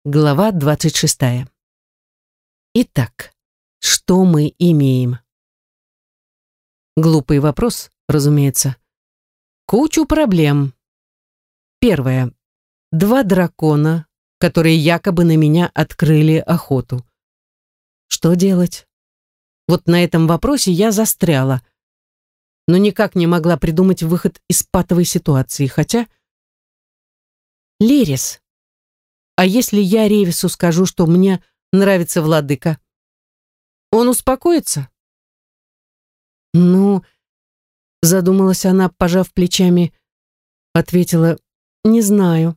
Глава 26. Итак, что мы имеем? Глупый вопрос, разумеется. Кучу проблем. Первое. 2 дракона, которые якобы на меня открыли охоту. Что делать? Вот на этом вопросе я застряла, но никак не могла придумать выход из патовой ситуации, хотя... Лерис. А если я Ревису скажу, что мне нравится владыка? Он успокоится? Ну, задумалась она, пожав плечами, ответила, не знаю.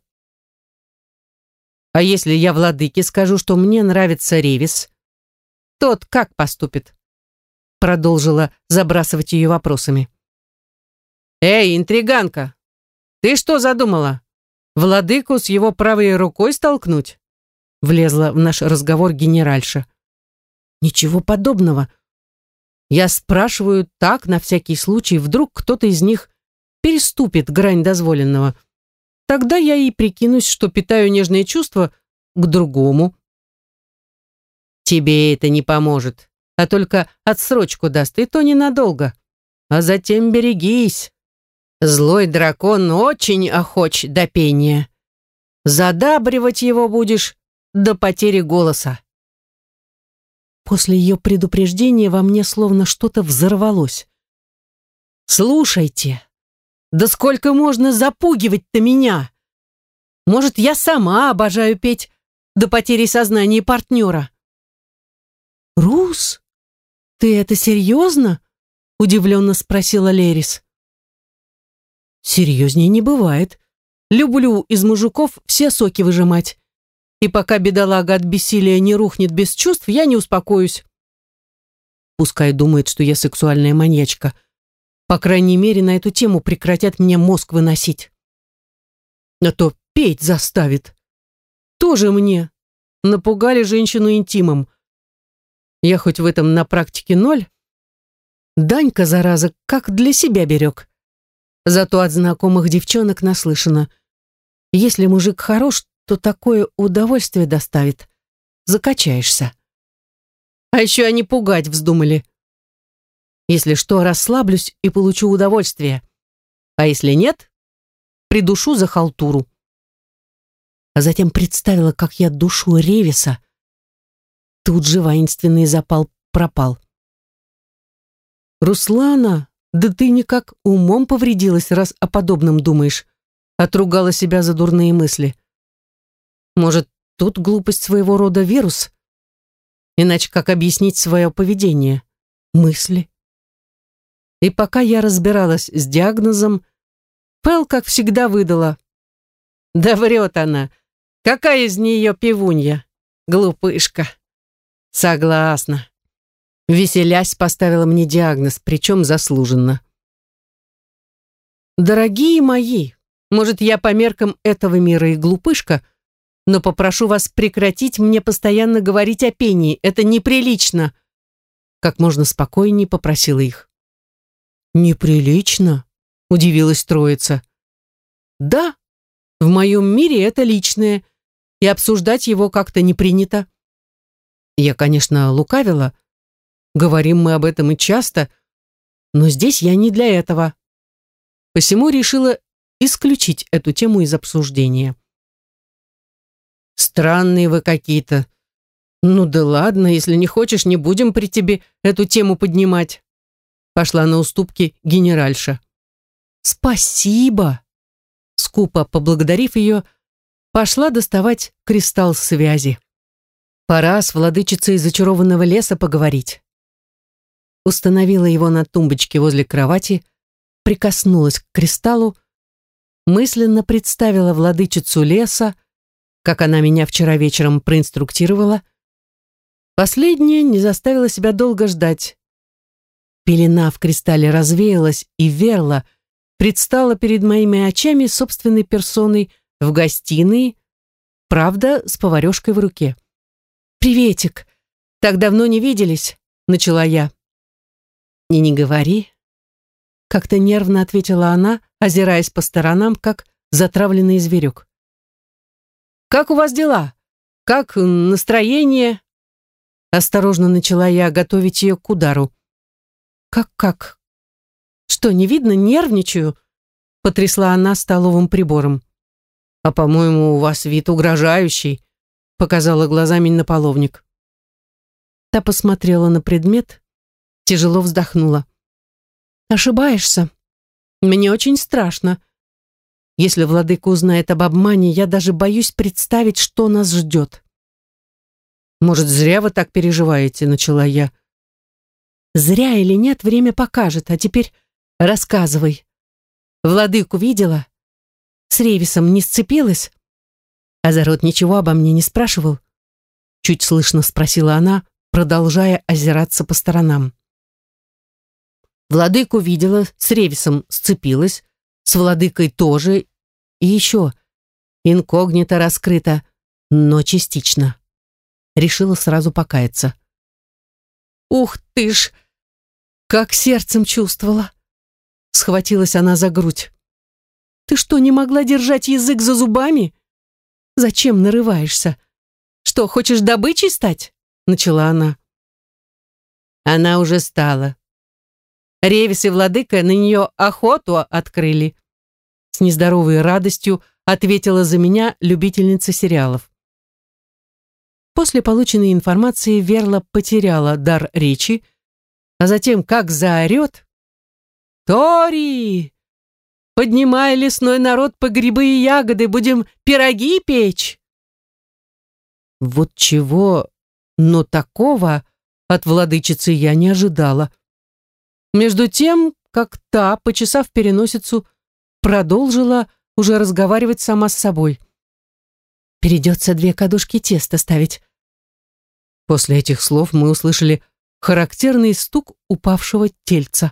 А если я владыке скажу, что мне нравится Ревис, тот как поступит? Продолжила забрасывать ее вопросами. Эй, интриганка, ты что задумала? Владыку с его правой рукой столкнуть? Влезла в наш разговор генеральша. Ничего подобного. Я спрашиваю так, на всякий случай, вдруг кто-то из них переступит грань дозволенного. Тогда я и прикинусь, что питаю нежные чувства к другому. Тебе это не поможет, а только отсрочку даст, и то ненадолго. А затем берегись. Злой дракон очень охоч до пения. Задабривать его будешь до потери голоса. После ее предупреждения во мне словно что-то взорвалось. Слушайте, да сколько можно запугивать-то меня? Может, я сама обожаю петь до потери сознания партнера? Рус, ты это серьезно? Удивленно спросила Лерис. Серьезнее не бывает. Люблю из мужиков все соки выжимать. И пока бедолага от бессилия не рухнет без чувств, я не успокоюсь. Пускай думает, что я сексуальная маньячка. По крайней мере, на эту тему прекратят мне мозг выносить. А то петь заставит. Тоже мне. Напугали женщину интимом. Я хоть в этом на практике 0. Данька, зараза, как для себя берег. Зато от знакомых девчонок наслышано. Если мужик хорош, то такое удовольствие доставит. Закачаешься. А еще они пугать вздумали. Если что, расслаблюсь и получу удовольствие. А если нет, придушу за халтуру. А затем представила, как я душу Ревиса. Тут же воинственный запал пропал. «Руслана, да ты никак умом повредилась, раз о подобном думаешь», отругала себя за дурные мысли. Может, тут глупость своего рода вирус? Иначе как объяснить свое поведение? Мысли. И пока я разбиралась с диагнозом, Пэл, как всегда, выдала. Да врет она. Какая из нее пивунья? Глупышка. Согласна. Веселясь, поставила мне диагноз, причем заслуженно. Дорогие мои, может, я по меркам этого мира и глупышка, но попрошу вас прекратить мне постоянно говорить о пении. Это неприлично. Как можно спокойнее попросила их. Неприлично? Удивилась троица. Да, в моем мире это личное, и обсуждать его как-то не принято. Я, конечно, лукавила. Говорим мы об этом и часто, но здесь я не для этого. Посему решила исключить эту тему из обсуждения. Странные вы какие-то. Ну да ладно, если не хочешь, не будем при тебе эту тему поднимать. Пошла на уступки генеральша. Спасибо. Скупо поблагодарив ее, пошла доставать кристалл связи. Пора с владычицей зачарованного леса поговорить. Установила его на тумбочке возле кровати, прикоснулась к кристаллу, мысленно представила владычицу леса, как она меня вчера вечером проинструктировала. Последняя не заставила себя долго ждать. Пелена в кристалле развеялась, и Верла предстала перед моими очами собственной персоной в гостиной, правда, с поварешкой в руке. «Приветик! Так давно не виделись», — начала я. «И не говори», — как-то нервно ответила она, озираясь по сторонам, как затравленный зверек. «Как у вас дела? как настроение?» Осторожно начала я готовить ее к удару. «Как? Что, не видно? Нервничаю?» Потрясла она столовым прибором. «А, по-моему, у вас вид угрожающий», показала глазами на половник. Та посмотрела на предмет, тяжело вздохнула. «Ошибаешься. Мне очень страшно. Если владыка узнает об обмане, я даже боюсь представить, что нас ждет». «Может, зря вы так переживаете», начала я. «Зря или нет, время покажет. А теперь рассказывай. Владыку видела? С Ревисом не сцепилась? Азарот ничего обо мне не спрашивал?» Чуть слышно спросила она, продолжая озираться по сторонам. «Владыку видела, с Ревисом сцепилась, с владыкой тоже, и еще инкогнито раскрыто, но частично». Решила сразу покаяться. «Ух ты ж! Как сердцем чувствовала!» Схватилась она за грудь. «Ты что, не могла держать язык за зубами? Зачем нарываешься? Что, хочешь добычей стать?» Начала она. Она уже стала. Ревис и владыка на нее охоту открыли. С нездоровой радостью ответила за меня любительница сериалов. После полученной информации Верла потеряла дар речи, а затем как заорет: «Тори! Поднимай лесной народ по грибы и ягоды, будем пироги печь!» Вот чего, но такого от владычицы я не ожидала. Между тем, как та, почесав переносицу, продолжила уже разговаривать сама с собой. «Придется 2 кадушки теста ставить». После этих слов мы услышали характерный стук упавшего тельца.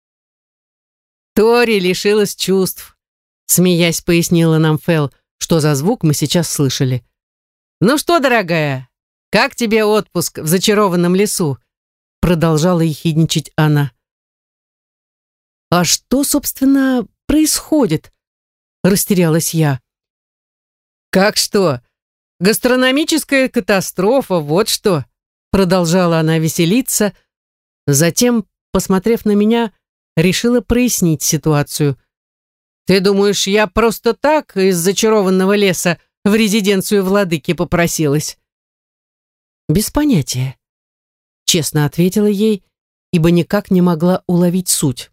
«Тори лишилась чувств», — смеясь пояснила нам Фэл, что за звук мы сейчас слышали. «Ну что, дорогая, как тебе отпуск в зачарованном лесу?» Продолжала ехидничать она. «А что, собственно, происходит?» Растерялась я. «Как что? Гастрономическая катастрофа, вот что!» Продолжала она веселиться. Затем, посмотрев на меня, решила прояснить ситуацию. «Ты думаешь, я просто так из зачарованного леса в резиденцию владыки попросилась?» «Без понятия», — честно ответила ей, ибо никак не могла уловить суть.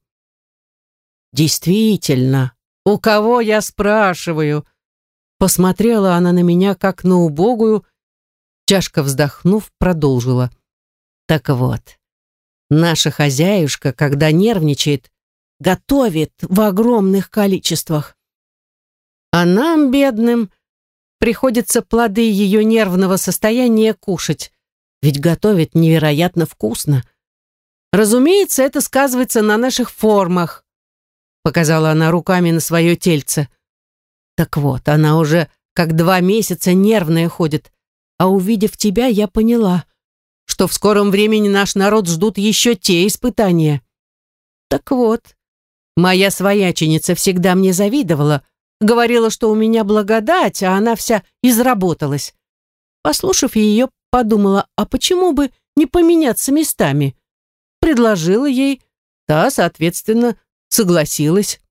«Действительно, у кого я спрашиваю?» Посмотрела она на меня, как на убогую, тяжко вздохнув, продолжила. «Так вот, наша хозяюшка, когда нервничает, готовит в огромных количествах. А нам, бедным, приходится плоды ее нервного состояния кушать, ведь готовит невероятно вкусно. Разумеется, это сказывается на наших формах», показала она руками на свое тельце. «Так вот, она уже как 2 месяца нервная ходит, а увидев тебя, я поняла, что в скором времени наш народ ждут еще те испытания. Так вот, моя свояченица всегда мне завидовала, говорила, что у меня благодать, а она вся изработалась. Послушав ее, подумала, а почему бы не поменяться местами? Предложила ей, та, соответственно, согласилась».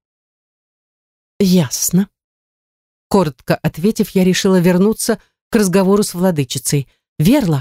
«Ясно». Коротко ответив, я решила вернуться к разговору с владычицей. «Верла,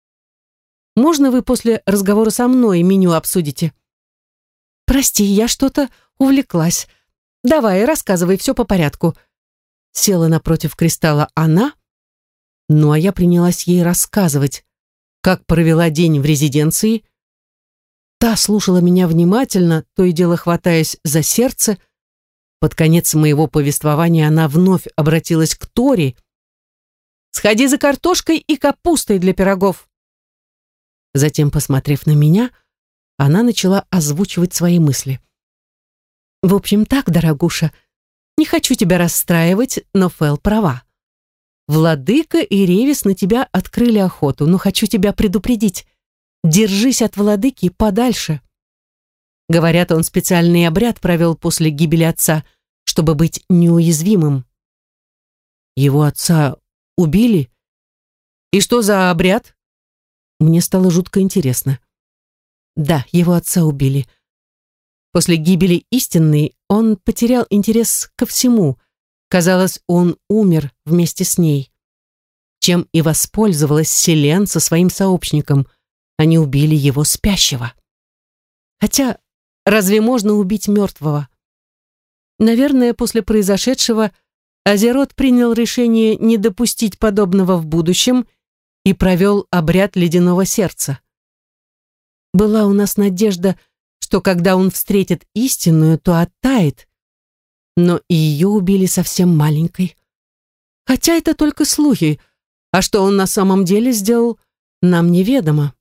можно вы после разговора со мной меню обсудите?» «Прости, я что-то увлеклась. Давай, рассказывай, все по порядку». Села напротив кристалла она, ну а я принялась ей рассказывать, как провела день в резиденции. Та слушала меня внимательно, то и дело хватаясь за сердце. Под конец моего повествования она вновь обратилась к Тори. «Сходи за картошкой и капустой для пирогов». Затем, посмотрев на меня, она начала озвучивать свои мысли. «В общем так, дорогуша, не хочу тебя расстраивать, но Фэл права. Владыка и Ревис на тебя открыли охоту, но хочу тебя предупредить. Держись от владыки подальше. Говорят, он специальный обряд провел после гибели отца, чтобы быть неуязвимым». «Его отца убили?» И что за обряд? Мне стало жутко интересно. Да, его отца убили. После гибели истинной он потерял интерес ко всему. Казалось, он умер вместе с ней. Чем и воспользовалась Селен со своим сообщником. Они убили его спящего. Хотя, разве можно убить мертвого? Наверное, после произошедшего Азерот принял решение не допустить подобного в будущем и провел обряд ледяного сердца. Была у нас надежда, что когда он встретит истинную, то оттает, но и ее убили совсем маленькой. Хотя это только слухи, а что он на самом деле сделал, нам неведомо.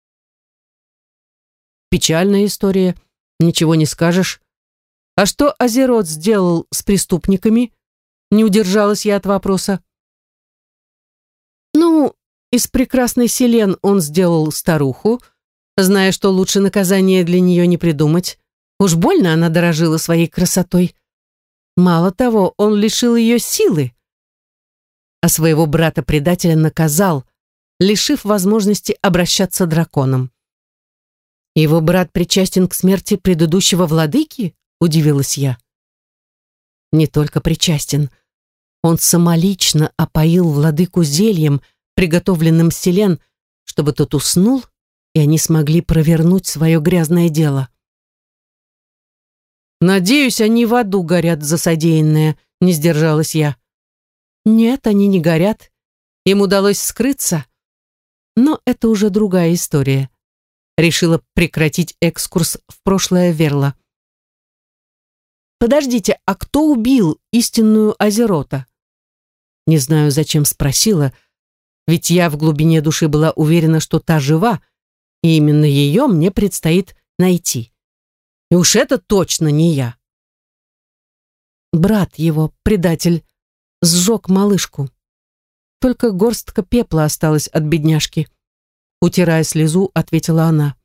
Печальная история, ничего не скажешь. А что Азерот сделал с преступниками? Не удержалась я от вопроса. Ну, из прекрасной Селен он сделал старуху, зная, что лучше наказания для нее не придумать. Уж больно она дорожила своей красотой. Мало того, он лишил ее силы, а своего брата-предателя наказал, лишив возможности обращаться драконом. «Его брат причастен к смерти предыдущего владыки?» — удивилась я. «Не только причастен. Он самолично опоил владыку зельем, приготовленным Селен, чтобы тот уснул, и они смогли провернуть свое грязное дело». «Надеюсь, они в аду горят за содеянное», — не сдержалась я. «Нет, они не горят. Им удалось скрыться. Но это уже другая история». Решила прекратить экскурс в прошлое Верла. «Подождите, а кто убил истинную Азерота?» Не знаю, зачем спросила, ведь я в глубине души была уверена, что та жива, и именно ее мне предстоит найти. И уж это точно не я. Брат его, предатель, сжег малышку. Только горстка пепла осталась от бедняжки. Утирая слезу, ответила она.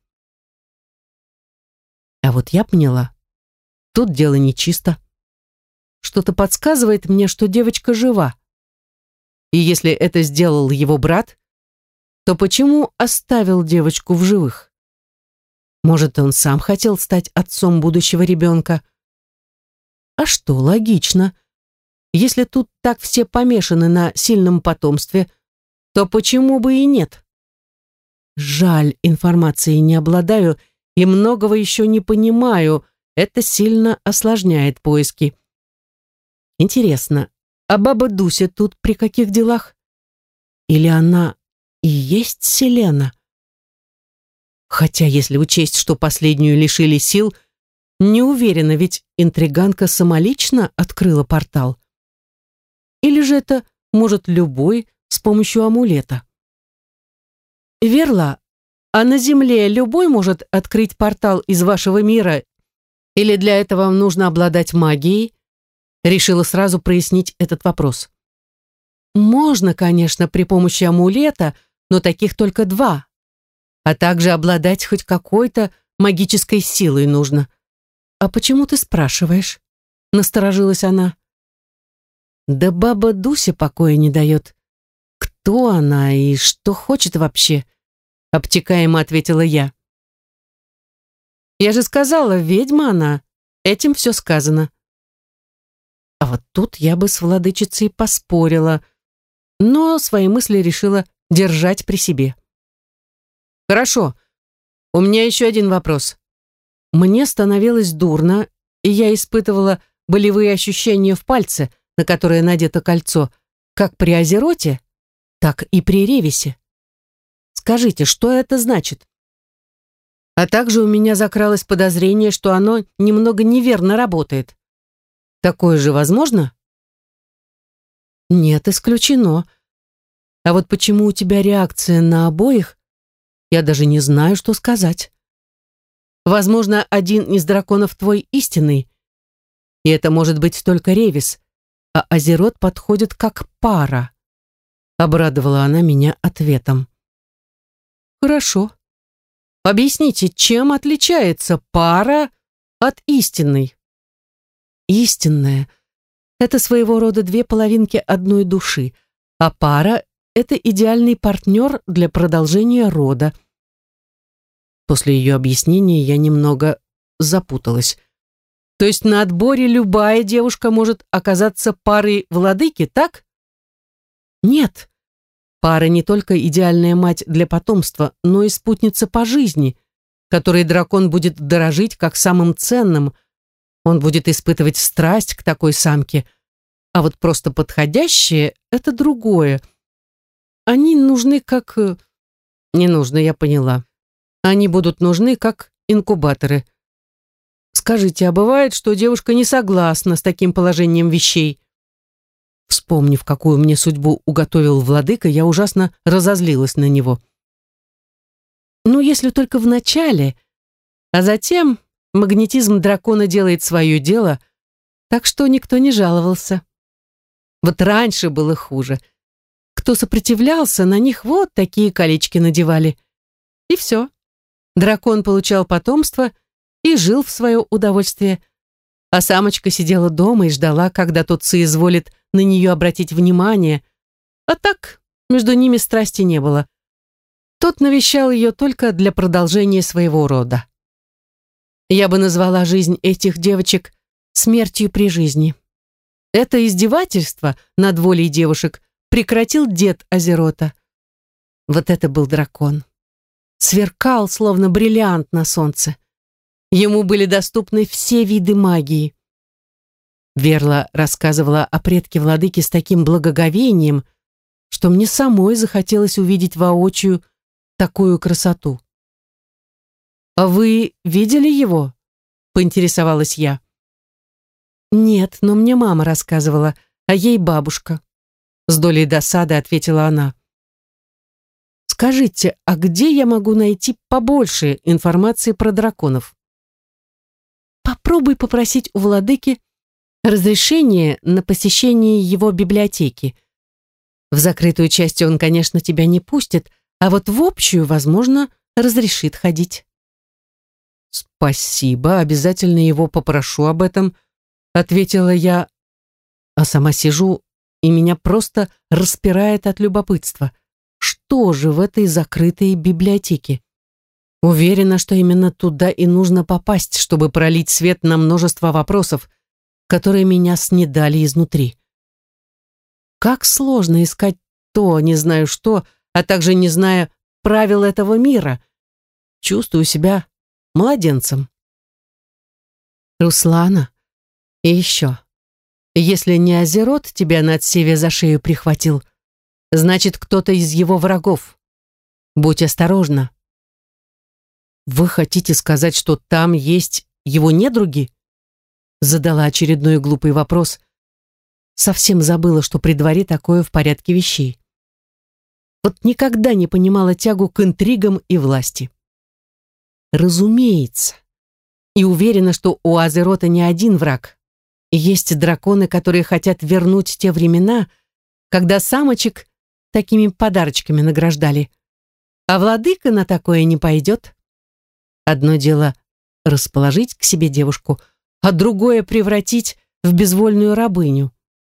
А вот я поняла. Тут дело нечисто. Что-то подсказывает мне, что девочка жива. И если это сделал его брат, то почему оставил девочку в живых? Может, он сам хотел стать отцом будущего ребенка? А что, логично. Если тут так все помешаны на сильном потомстве, то почему бы и нет? Жаль, информацией не обладаю и многого еще не понимаю. Это сильно осложняет поиски. Интересно, а баба Дуся тут при каких делах? Или она и есть Селена? Хотя, если учесть, что последнюю лишили сил, не уверена, ведь интриганка самолично открыла портал. Или же это может любой с помощью амулета? Верла, а на Земле любой может открыть портал из вашего мира? Или для этого вам нужно обладать магией? Решила сразу прояснить этот вопрос. Можно, конечно, при помощи амулета, но таких только 2. А также обладать хоть какой-то магической силой нужно. А почему ты спрашиваешь? Насторожилась она. Да баба Дуся покоя не дает. Кто она и что хочет вообще? Обтекаемо ответила я. Я же сказала, ведьма она. Этим все сказано. А вот тут я бы с владычицей поспорила, но свои мысли решила держать при себе. Хорошо, у меня еще один вопрос. Мне становилось дурно, и я испытывала болевые ощущения в пальце, на которое надето кольцо, как при Азероте, так и при Ревисе. Скажите, что это значит? А также у меня закралось подозрение, что оно немного неверно работает. Такое же возможно? Нет, исключено. А вот почему у тебя реакция на обоих, я даже не знаю, что сказать. Возможно, один из драконов твой истинный, и это может быть только Ревис, а Азерот подходит как пара. Обрадовала она меня ответом. Хорошо. Объясните, чем отличается пара от истинной? Истинная — это своего рода 2 половинки одной души, а пара — это идеальный партнер для продолжения рода. После ее объяснения я немного запуталась. То есть на отборе любая девушка может оказаться парой владыки, так? Нет. Пара не только идеальная мать для потомства, но и спутница по жизни, которой дракон будет дорожить как самым ценным. Он будет испытывать страсть к такой самке. А вот просто подходящие — это другое. Они нужны как... Не нужны, я поняла. Они будут нужны как инкубаторы. Скажите, а бывает, что девушка не согласна с таким положением вещей? Вспомнив, какую мне судьбу уготовил владыка, я ужасно разозлилась на него. Ну, если только в начале, а затем магнетизм дракона делает свое дело, так что никто не жаловался. Вот раньше было хуже. Кто сопротивлялся, на них вот такие колечки надевали. И все. Дракон получал потомство и жил в свое удовольствие, а самочка сидела дома и ждала, когда тот соизволит на нее обратить внимание, а так между ними страсти не было. Тот навещал ее только для продолжения своего рода. Я бы назвала жизнь этих девочек смертью при жизни. Это издевательство над волей девушек прекратил дед Азерота. Вот это был дракон. Сверкал, словно бриллиант на солнце. Ему были доступны все виды магии. Верла рассказывала о предке владыки с таким благоговением, что мне самой захотелось увидеть воочию такую красоту. «А вы видели его?» — поинтересовалась я. «Нет, но мне мама рассказывала, а ей бабушка», — с долей досады ответила она. «Скажите, а где я могу найти побольше информации про драконов?» «Попробуй попросить у владыки разрешение на посещение его библиотеки. В закрытую часть он, конечно, тебя не пустит, а вот в общую, возможно, разрешит ходить». «Спасибо, обязательно его попрошу об этом», — ответила я, а сама сижу, и меня просто распирает от любопытства. Что же в этой закрытой библиотеке? Уверена, что именно туда и нужно попасть, чтобы пролить свет на множество вопросов, которые меня снедали изнутри. Как сложно искать то, не знаю что, а также не зная правил этого мира. Чувствую себя младенцем. Руслана, и еще. Если не Азерот тебя на отсеве за шею прихватил, значит, кто-то из его врагов. Будь осторожна. Вы хотите сказать, что там есть его недруги? Задала очередной глупый вопрос. Совсем забыла, что при дворе такое в порядке вещей. Вот никогда не понимала тягу к интригам и власти. Разумеется. И уверена, что у Азерота не один враг. Есть драконы, которые хотят вернуть те времена, когда самочек такими подарочками награждали. А владыка на такое не пойдет. Одно дело расположить к себе девушку, а другое превратить в безвольную рабыню.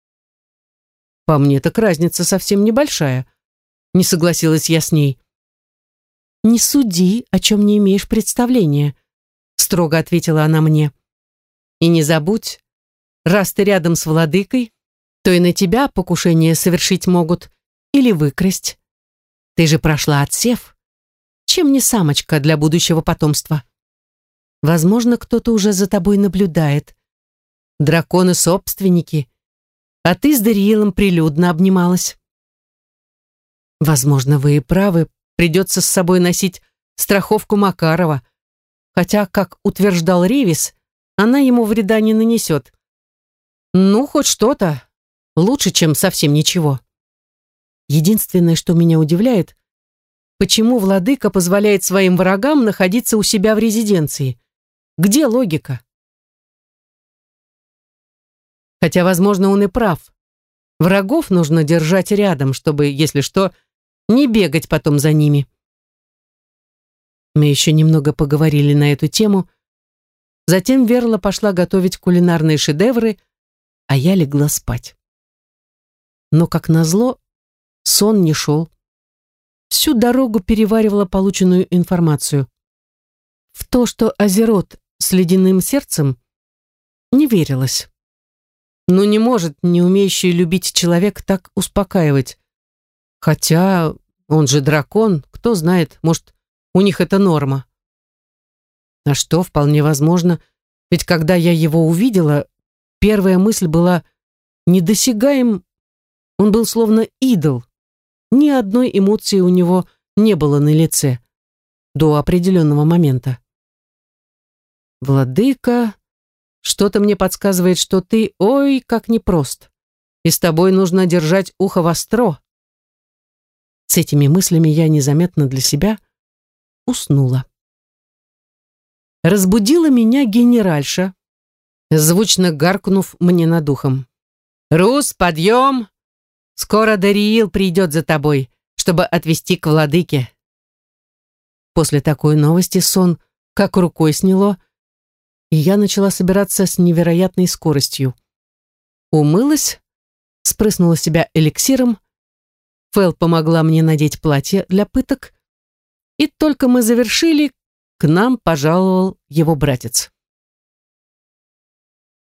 По мне так разница совсем небольшая. Не согласилась я с ней. «Не суди, о чем не имеешь представления», — строго ответила она мне. «И не забудь, раз ты рядом с владыкой, то и на тебя покушение совершить могут или выкрасть. Ты же прошла отсев. Чем не самочка для будущего потомства? Возможно, кто-то уже за тобой наблюдает. Драконы-собственники, а ты с Дариилом прилюдно обнималась. Возможно, вы и правы, придется с собой носить страховку Макарова, хотя, как утверждал Ревис, она ему вреда не нанесет. Ну, хоть что-то. Лучше, чем совсем ничего. Единственное, что меня удивляет, почему владыка позволяет своим врагам находиться у себя в резиденции? Где логика? Хотя, возможно, он и прав. Врагов нужно держать рядом, чтобы, если что, не бегать потом за ними. Мы еще немного поговорили на эту тему. Затем Верла пошла готовить кулинарные шедевры, а я легла спать. Но, как назло, Сон не шел. Всю дорогу переваривала полученную информацию. В то, что Азерот с ледяным сердцем, не верилось. Но не может не умеющий любить человек так успокаивать. Хотя он же дракон, кто знает, может, у них это норма. А что, вполне возможно, ведь когда я его увидела, первая мысль была недосягаем, он был словно идол. Ни одной эмоции у него не было на лице до определенного момента. «Владыка, что-то мне подсказывает, что ты, ой, как непрост, и с тобой нужно держать ухо востро». С этими мыслями я незаметно для себя уснула. Разбудила меня генеральша, звучно гаркнув мне над ухом. «Рус, подъем! Скоро Дариил придет за тобой, чтобы отвезти к владыке». После такой новости сон как рукой сняло, и я начала собираться с невероятной скоростью. Умылась, спрыснула себя эликсиром, Фэл помогла мне надеть платье для пыток, и только мы завершили, к нам пожаловал его братец.